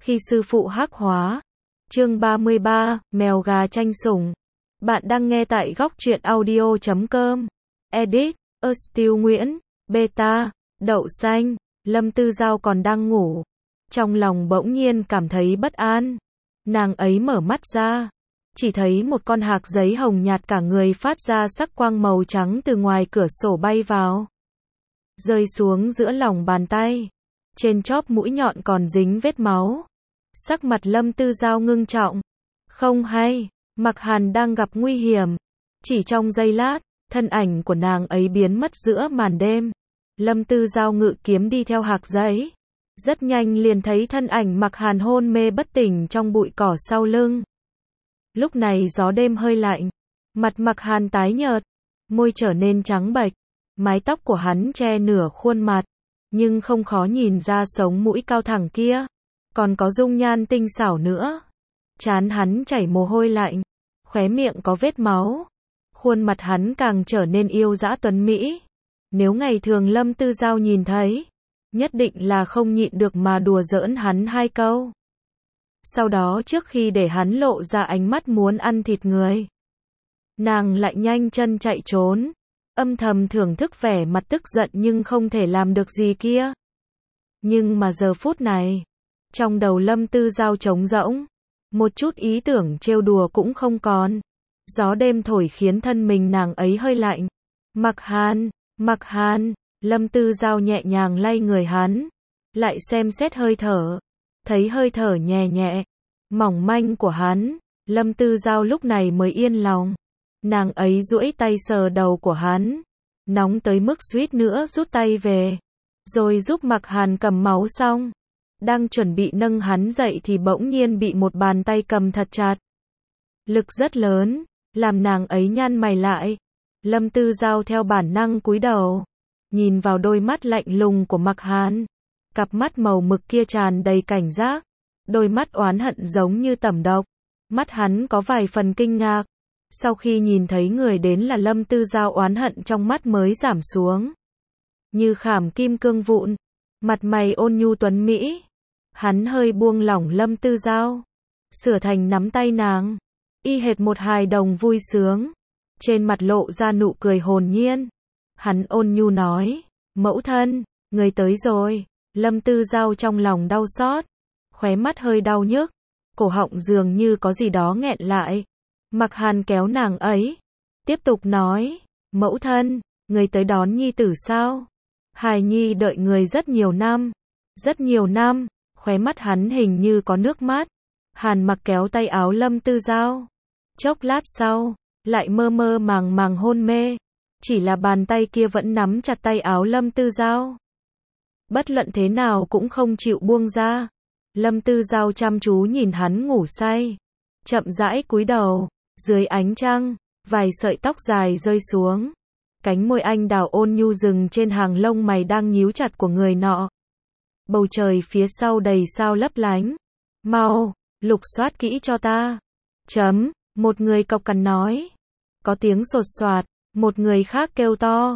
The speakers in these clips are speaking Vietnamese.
Khi sư phụ hắc hóa. Chương 33, mèo gà tranh sủng. Bạn đang nghe tại góc truyện audio.com. Edit, Still Nguyễn, Beta, Đậu Xanh. Lâm Tư Giao còn đang ngủ. Trong lòng bỗng nhiên cảm thấy bất an. Nàng ấy mở mắt ra. Chỉ thấy một con hạc giấy hồng nhạt cả người phát ra sắc quang màu trắng từ ngoài cửa sổ bay vào. Rơi xuống giữa lòng bàn tay. Trên chóp mũi nhọn còn dính vết máu. Sắc mặt Lâm Tư Giao ngưng trọng. Không hay, Mạc Hàn đang gặp nguy hiểm. Chỉ trong giây lát, thân ảnh của nàng ấy biến mất giữa màn đêm. Lâm Tư Giao ngự kiếm đi theo hạc giấy. Rất nhanh liền thấy thân ảnh Mạc Hàn hôn mê bất tỉnh trong bụi cỏ sau lưng. Lúc này gió đêm hơi lạnh. Mặt Mạc Hàn tái nhợt. Môi trở nên trắng bệch. Mái tóc của hắn che nửa khuôn mặt. Nhưng không khó nhìn ra sống mũi cao thẳng kia. Còn có dung nhan tinh xảo nữa. Trán hắn chảy mồ hôi lạnh. Khóe miệng có vết máu. Khuôn mặt hắn càng trở nên yêu dã tuấn mỹ. Nếu ngày thường Lâm Tư Giao nhìn thấy, nhất định là không nhịn được mà đùa giỡn hắn hai câu. Sau đó trước khi để hắn lộ ra ánh mắt muốn ăn thịt người, nàng lại nhanh chân chạy trốn, âm thầm thưởng thức vẻ mặt tức giận nhưng không thể làm được gì kia. Nhưng mà giờ phút này, trong đầu Lâm Tư Giao trống rỗng, một chút ý tưởng trêu đùa cũng không còn. Gió đêm thổi khiến thân mình nàng ấy hơi lạnh. Mạc Hàn, Lâm Tư Giao nhẹ nhàng lay người hắn, lại xem xét hơi thở, thấy hơi thở nhẹ nhẹ, mỏng manh của hắn, Lâm Tư Giao lúc này mới yên lòng. Nàng ấy duỗi tay sờ đầu của hắn, nóng tới mức suýt nữa rút tay về, rồi giúp Mạc Hàn cầm máu xong. Đang chuẩn bị nâng hắn dậy thì bỗng nhiên bị một bàn tay cầm thật chặt. Lực rất lớn, làm nàng ấy nhăn mày lại. Lâm Tư Giao theo bản năng cúi đầu, nhìn vào đôi mắt lạnh lùng của Mạc Hàn. Cặp mắt màu mực kia tràn đầy cảnh giác, đôi mắt oán hận giống như tẩm độc. Mắt hắn có vài phần kinh ngạc. Sau khi nhìn thấy người đến là Lâm Tư Giao, oán hận trong mắt mới giảm xuống. Như khảm kim cương vụn, mặt mày ôn nhu tuấn mỹ. Hắn hơi buông lỏng Lâm Tư Giao, sửa thành nắm tay nàng, y hệt một hài đồng vui sướng, trên mặt lộ ra nụ cười hồn nhiên. Hắn ôn nhu nói, mẫu thân, người tới rồi. Lâm Tư Giao trong lòng đau xót, khóe mắt hơi đau nhức, cổ họng dường như có gì đó nghẹn lại. Mạc Hàn kéo nàng ấy, tiếp tục nói, mẫu thân, người tới đón nhi tử sao? Hài nhi đợi người rất nhiều năm. Rất nhiều năm. Khóe mắt hắn hình như có nước mắt. Hàn Mặc kéo tay áo Lâm Tư Giao. Chốc lát sau, lại mơ mơ màng màng hôn mê. Chỉ là bàn tay kia vẫn nắm chặt tay áo Lâm Tư Giao. Bất luận thế nào cũng không chịu buông ra. Lâm Tư Giao chăm chú nhìn hắn ngủ say. Chậm rãi cúi đầu, dưới ánh trăng, vài sợi tóc dài rơi xuống. Cánh môi anh đào ôn nhu dừng trên hàng lông mày đang nhíu chặt của người nọ. Bầu trời phía sau đầy sao lấp lánh. Mau, lục soát kỹ cho ta. Một người cộc cằn nói. Có tiếng sột soạt, một người khác kêu to.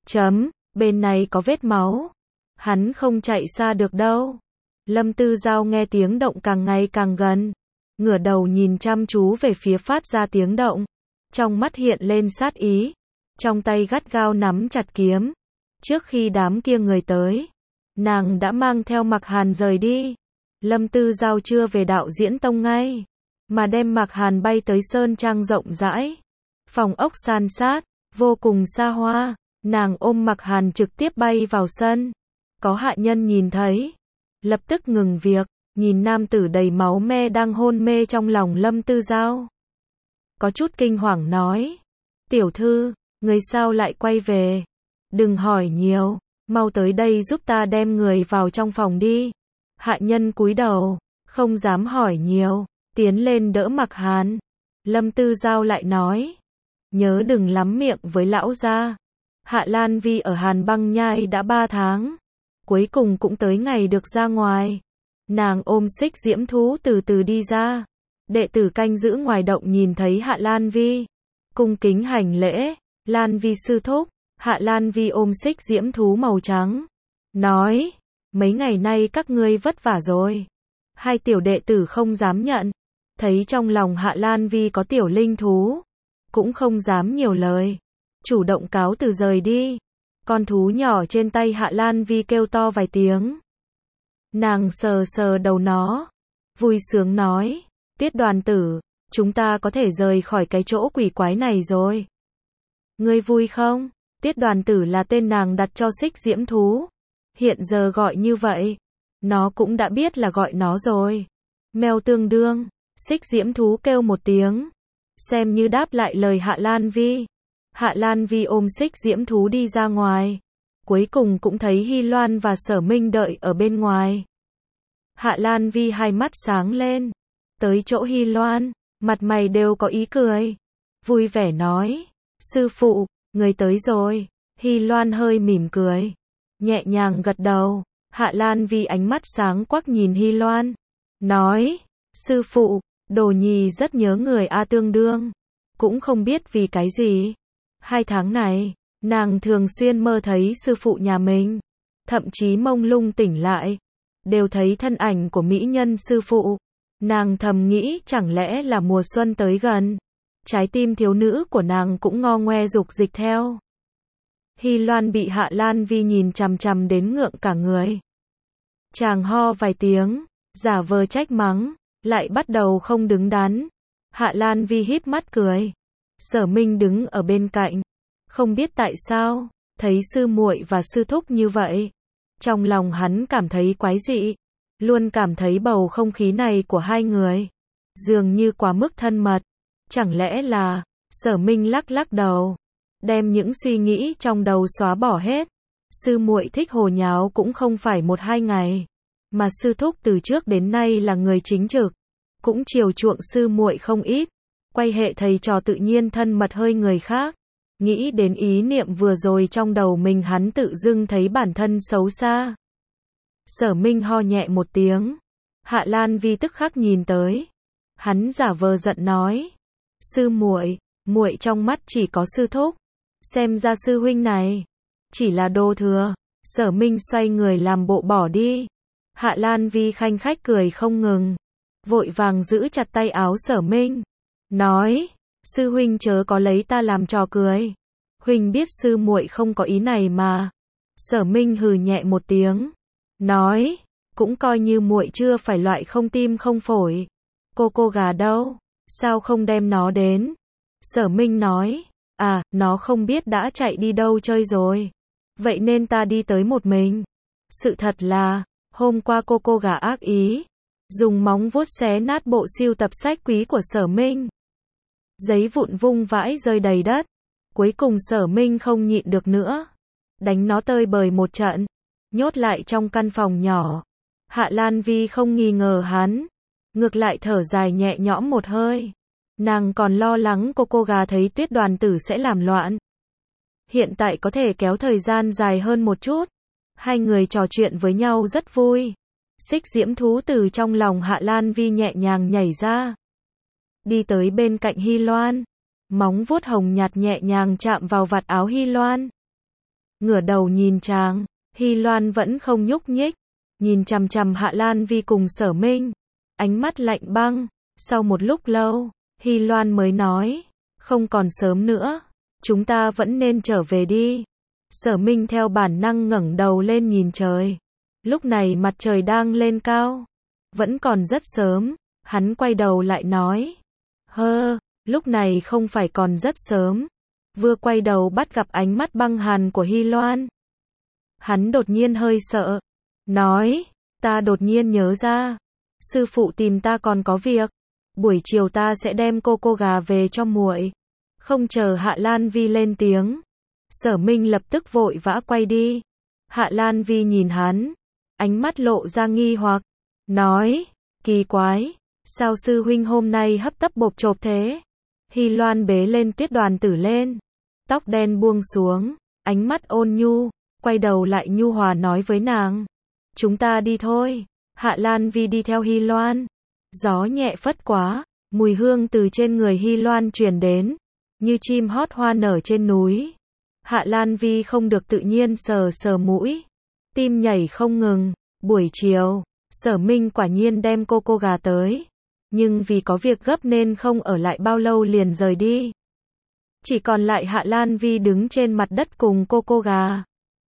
Bên này có vết máu. Hắn không chạy xa được đâu. Lâm Tư Giao nghe tiếng động càng ngày càng gần. Ngửa đầu nhìn chăm chú về phía phát ra tiếng động. Trong mắt hiện lên sát ý. Trong tay gắt gao nắm chặt kiếm. Trước khi đám kia người tới, nàng đã mang theo Mạc Hàn rời đi. Lâm Tư Giao chưa về đạo diễn tông ngay, mà đem Mạc Hàn bay tới sơn trang rộng rãi. Phòng ốc san sát, vô cùng xa hoa. Nàng ôm Mạc Hàn trực tiếp bay vào sân. Có hạ nhân nhìn thấy, lập tức ngừng việc, nhìn nam tử đầy máu me đang hôn mê trong lòng Lâm Tư Giao. Có chút kinh hoàng nói, tiểu thư, người sao lại quay về? Đừng hỏi nhiều, mau tới đây giúp ta đem người vào trong phòng đi. Hạ nhân cúi đầu, không dám hỏi nhiều, tiến lên đỡ Mạc Hàn. Lâm Tư Giao lại nói, nhớ đừng lắm miệng với lão gia. Hạ Lan Vi ở Hàn Băng Nhai đã 3 tháng, cuối cùng cũng tới ngày được ra ngoài. Nàng ôm xích diễm thú từ từ đi ra. Đệ tử canh giữ ngoài động nhìn thấy Hạ Lan Vi, cung kính hành lễ. Lan Vi sư thúc. Hạ Lan Vi ôm xích diễm thú màu trắng, nói, mấy ngày nay các ngươi vất vả rồi. Hai tiểu đệ tử không dám nhận. Thấy trong lòng Hạ Lan Vi có tiểu linh thú, cũng không dám nhiều lời, chủ động cáo từ rời đi. Con thú nhỏ trên tay Hạ Lan Vi kêu to vài tiếng. Nàng sờ sờ đầu nó, vui sướng nói, Tiết đoàn tử, chúng ta có thể rời khỏi cái chỗ quỷ quái này rồi. Ngươi vui không? Tiết đoàn tử là tên nàng đặt cho xích diễm thú. Hiện giờ gọi như vậy, nó cũng đã biết là gọi nó rồi. Mèo tương đương, xích diễm thú kêu một tiếng, xem như đáp lại lời Hạ Lan Vi. Hạ Lan Vi ôm xích diễm thú đi ra ngoài. Cuối cùng cũng thấy Hy Loan và Sở Minh đợi ở bên ngoài. Hạ Lan Vi hai mắt sáng lên. Tới chỗ Hy Loan, mặt mày đều có ý cười. Vui vẻ nói, sư phụ, người tới rồi. Hy Loan hơi mỉm cười, nhẹ nhàng gật đầu. Hạ Lan Vi ánh mắt sáng quắc nhìn Hy Loan, nói, sư phụ, đồ nhì rất nhớ người A tương đương. Cũng không biết vì cái gì. 2 tháng này, nàng thường xuyên mơ thấy sư phụ nhà mình. Thậm chí mông lung tỉnh lại, đều thấy thân ảnh của mỹ nhân sư phụ. Nàng thầm nghĩ chẳng lẽ là mùa xuân tới gần. Trái tim thiếu nữ của nàng cũng ngo ngoe dục dịch theo. Hy Loan bị Hạ Lan Vi nhìn chằm chằm đến ngượng cả người. Chàng ho vài tiếng, giả vờ trách mắng, lại bắt đầu không đứng đắn. Hạ Lan Vi híp mắt cười. Sở Minh đứng ở bên cạnh, không biết tại sao, thấy sư muội và sư thúc như vậy, trong lòng hắn cảm thấy quái dị, luôn cảm thấy bầu không khí này của hai người dường như quá mức thân mật. Chẳng lẽ là, Sở Minh lắc lắc đầu, đem những suy nghĩ trong đầu xóa bỏ hết. Sư muội thích hồ nháo cũng không phải 1-2 ngày, mà sư thúc từ trước đến nay là người chính trực, cũng chiều chuộng sư muội không ít. Quay hệ thầy trò tự nhiên thân mật hơi người khác. Nghĩ đến ý niệm vừa rồi trong đầu mình, hắn tự dưng thấy bản thân xấu xa. Sở Minh ho nhẹ một tiếng. Hạ Lan Vi tức khắc nhìn tới. Hắn giả vờ giận nói, sư muội, muội trong mắt chỉ có sư thúc, xem ra sư huynh này chỉ là đồ thừa. Sở Minh xoay người làm bộ bỏ đi. Hạ Lan Vi khanh khách cười không ngừng, vội vàng giữ chặt tay áo Sở Minh, nói, sư huynh chớ có lấy ta làm trò cười. Huynh biết sư muội không có ý này mà. Sở Minh hừ nhẹ một tiếng, nói, cũng coi như muội chưa phải loại không tim không phổi. Cô gà đâu, sao không đem nó đến? Sở Minh nói, à, nó không biết đã chạy đi đâu chơi rồi, vậy nên ta đi tới một mình. Sự thật là, hôm qua cô gà ác ý, dùng móng vuốt xé nát bộ sưu tập sách quý của Sở Minh. Giấy vụn vung vãi rơi đầy đất. Cuối cùng Sở Minh không nhịn được nữa, đánh nó tơi bời một trận, nhốt lại trong căn phòng nhỏ. Hạ Lan Vi không nghi ngờ hắn, ngược lại thở dài nhẹ nhõm một hơi. Nàng còn lo lắng cô gà thấy Tuyết đoàn tử sẽ làm loạn. Hiện tại có thể kéo thời gian dài hơn một chút. Hai người trò chuyện với nhau rất vui. Xích diễm thú từ trong lòng Hạ Lan Vi nhẹ nhàng nhảy ra, đi tới bên cạnh Hy Loan. Móng vuốt hồng nhạt nhẹ nhàng chạm vào vạt áo Hy Loan. Ngửa đầu nhìn chàng, Hy Loan vẫn không nhúc nhích, nhìn chằm chằm Hạ Lan Vi cùng Sở Minh, ánh mắt lạnh băng. Sau một lúc lâu, Hy Loan mới nói, không còn sớm nữa, chúng ta vẫn nên trở về đi. Sở Minh theo bản năng ngẩng đầu lên nhìn trời. Lúc này mặt trời đang lên cao, vẫn còn rất sớm. Hắn quay đầu lại nói, lúc này không phải còn rất sớm. Vừa quay đầu bắt gặp ánh mắt băng hàn của Hy Loan. Hắn đột nhiên hơi sợ, nói, ta đột nhiên nhớ ra, sư phụ tìm ta còn có việc, buổi chiều ta sẽ đem cô gà về cho muội. Không chờ Hạ Lan Vi lên tiếng, Sở Minh lập tức vội vã quay đi. Hạ Lan Vi nhìn hắn, ánh mắt lộ ra nghi hoặc, nói, kỳ quái, sao sư huynh hôm nay hấp tấp bộp chộp thế? Hy Loan bế lên Tuyết đoàn tử lên, tóc đen buông xuống, ánh mắt ôn nhu, quay đầu lại nhu hòa nói với nàng, chúng ta đi thôi. Hạ Lan Vi đi theo Hy Loan. Gió nhẹ phất quá, mùi hương từ trên người Hy Loan truyền đến, như chim hót hoa nở trên núi. Hạ Lan Vi không được tự nhiên sờ sờ mũi, tim nhảy không ngừng. Buổi chiều, Sở Minh quả nhiên đem cô gà tới. Nhưng vì có việc gấp nên không ở lại bao lâu liền rời đi. Chỉ còn lại Hạ Lan Vi đứng trên mặt đất cùng cô gà.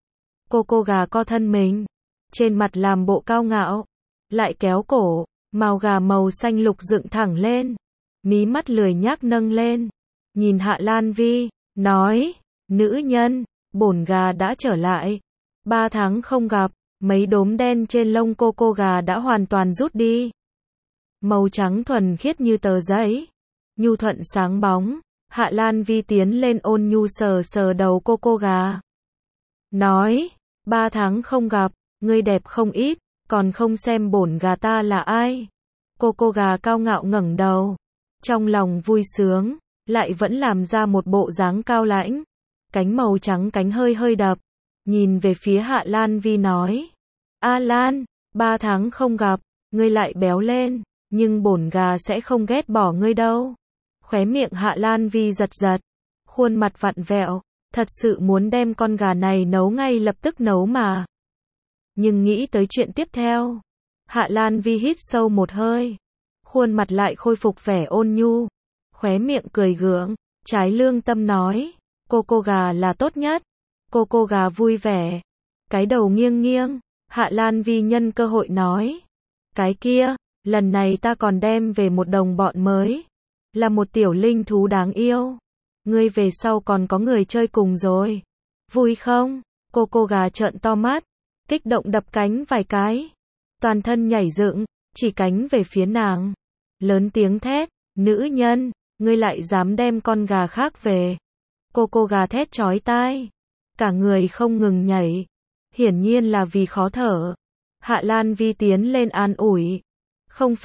Cô gà co thân mình. Trên mặt làm bộ cao ngạo. Lại kéo cổ. Mào gà màu xanh lục dựng thẳng lên. Mí mắt lười nhác nâng lên. Nhìn Hạ Lan Vi. Nói. Nữ nhân. Bổn gà đã trở lại. 3 tháng không gặp. Mấy đốm đen trên lông cô gà đã hoàn toàn rút đi. Màu trắng thuần khiết như tờ giấy. Nhu thuận sáng bóng. Hạ Lan Vi tiến lên ôn nhu sờ sờ đầu cô gà. Nói. 3 tháng không gặp. Ngươi đẹp không ít. Còn không xem bổn gà ta là ai. Cô gà cao ngạo ngẩng đầu. Trong lòng vui sướng. Lại vẫn làm ra một bộ dáng cao lãnh. Cánh màu trắng cánh hơi hơi đập. Nhìn về phía Hạ Lan Vi nói. A Lan, 3 tháng không gặp. Ngươi lại béo lên. Nhưng bổn gà sẽ không ghét bỏ ngươi đâu. Khóe miệng Hạ Lan Vi giật giật. Khuôn mặt vặn vẹo. Thật sự muốn đem con gà này nấu ngay lập tức nấu mà. Nhưng nghĩ tới chuyện tiếp theo. Hạ Lan Vi hít sâu một hơi. Khuôn mặt lại khôi phục vẻ ôn nhu. Khóe miệng cười gượng. Trái lương tâm nói. Cô gà là tốt nhất. Cô gà vui vẻ. Cái đầu nghiêng nghiêng. Hạ Lan Vi nhân cơ hội nói. Cái kia, lần này ta còn đem về một đồng bọn mới. Là một tiểu linh thú đáng yêu. Ngươi về sau còn có người chơi cùng rồi. Vui không? Cô gà trợn to mắt. Kích động đập cánh vài cái. Toàn thân nhảy dựng, chỉ cánh về phía nàng. Lớn tiếng thét. Nữ nhân, ngươi lại dám đem con gà khác về. Cô gà thét chói tai. Cả người không ngừng nhảy. Hiển nhiên là vì khó thở. Hạ Lan Vi tiến lên an ủi. Không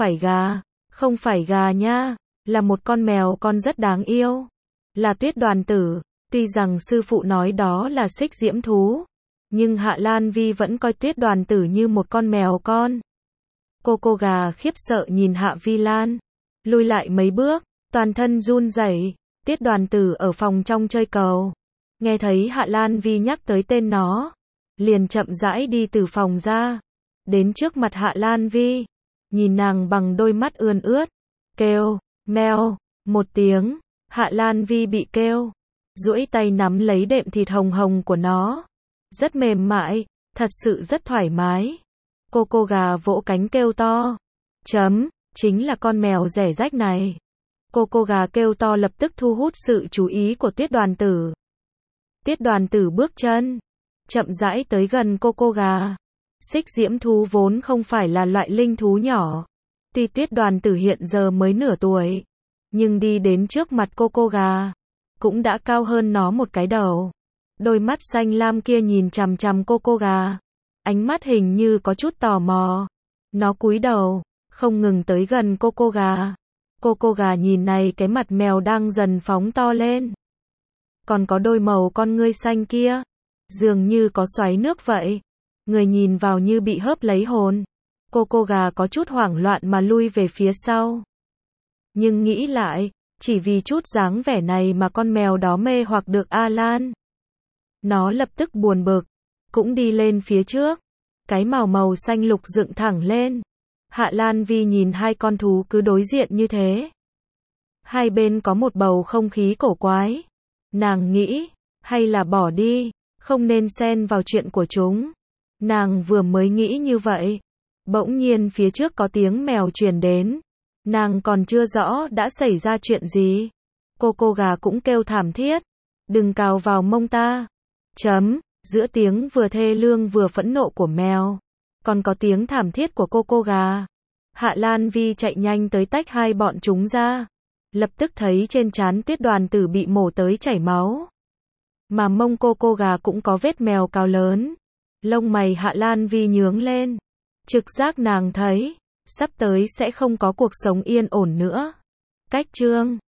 phải gà nha. Là một con mèo con rất đáng yêu. Là Tuyết Đoàn Tử. Tuy rằng sư phụ nói đó là xích diễm thú. Nhưng Hạ Lan Vi vẫn coi Tuyết Đoàn Tử như một con mèo con. Cô gà khiếp sợ nhìn Hạ Vi Lan. Lùi lại mấy bước. Toàn thân run rẩy. Tuyết Đoàn Tử ở phòng trong chơi cầu. Nghe thấy Hạ Lan Vi nhắc tới tên nó. Liền chậm rãi đi từ phòng ra. Đến trước mặt Hạ Lan Vi. Nhìn nàng bằng đôi mắt ươn ướt. Kêu. Meo. Một tiếng. Hạ Lan Vi bị kêu. Duỗi tay nắm lấy đệm thịt hồng hồng của nó. Rất mềm mại. Thật sự rất thoải mái. Cô gà vỗ cánh kêu to. Chính là con mèo rẻ rách này. Cô gà kêu to lập tức thu hút sự chú ý của Tuyết Đoàn Tử. Tuyết Đoàn Tử bước chân. Chậm rãi tới gần cô gà. Xích diễm thú vốn không phải là loại linh thú nhỏ. Tuy Tuyết Đoàn Tử hiện giờ mới nửa tuổi. Nhưng đi đến trước mặt cô gà. Cũng đã cao hơn nó một cái đầu. Đôi mắt xanh lam kia nhìn chằm chằm cô gà. Ánh mắt hình như có chút tò mò. Nó cúi đầu. Không ngừng tới gần cô gà. Cô gà nhìn này cái mặt mèo đang dần phóng to lên. Còn có đôi màu con ngươi xanh kia. Dường như có xoáy nước vậy. Người nhìn vào như bị hớp lấy hồn. Cô gà có chút hoảng loạn mà lui về phía sau. Nhưng nghĩ lại, chỉ vì chút dáng vẻ này mà con mèo đó mê hoặc được A Lan. Nó lập tức buồn bực. Cũng đi lên phía trước. Cái màu xanh lục dựng thẳng lên. Hạ Lan Vi nhìn hai con thú cứ đối diện như thế. Hai bên có một bầu không khí cổ quái. Nàng nghĩ, hay là bỏ đi, không nên xen vào chuyện của chúng. Nàng vừa mới nghĩ như vậy. Bỗng nhiên phía trước có tiếng mèo truyền đến. Nàng còn chưa rõ đã xảy ra chuyện gì. Cô gà cũng kêu thảm thiết. Đừng cào vào mông ta. Giữa tiếng vừa thê lương vừa phẫn nộ của mèo. Còn có tiếng thảm thiết của cô gà. Hạ Lan Vi chạy nhanh tới tách hai bọn chúng ra. Lập tức thấy trên trán Tuyết Đoàn Tử bị mổ tới chảy máu. Mà mông cô gà cũng có vết mèo cào lớn. Lông mày Hạ Lan Vi nhướng lên. Trực giác nàng thấy, sắp tới sẽ không có cuộc sống yên ổn nữa. Cách chương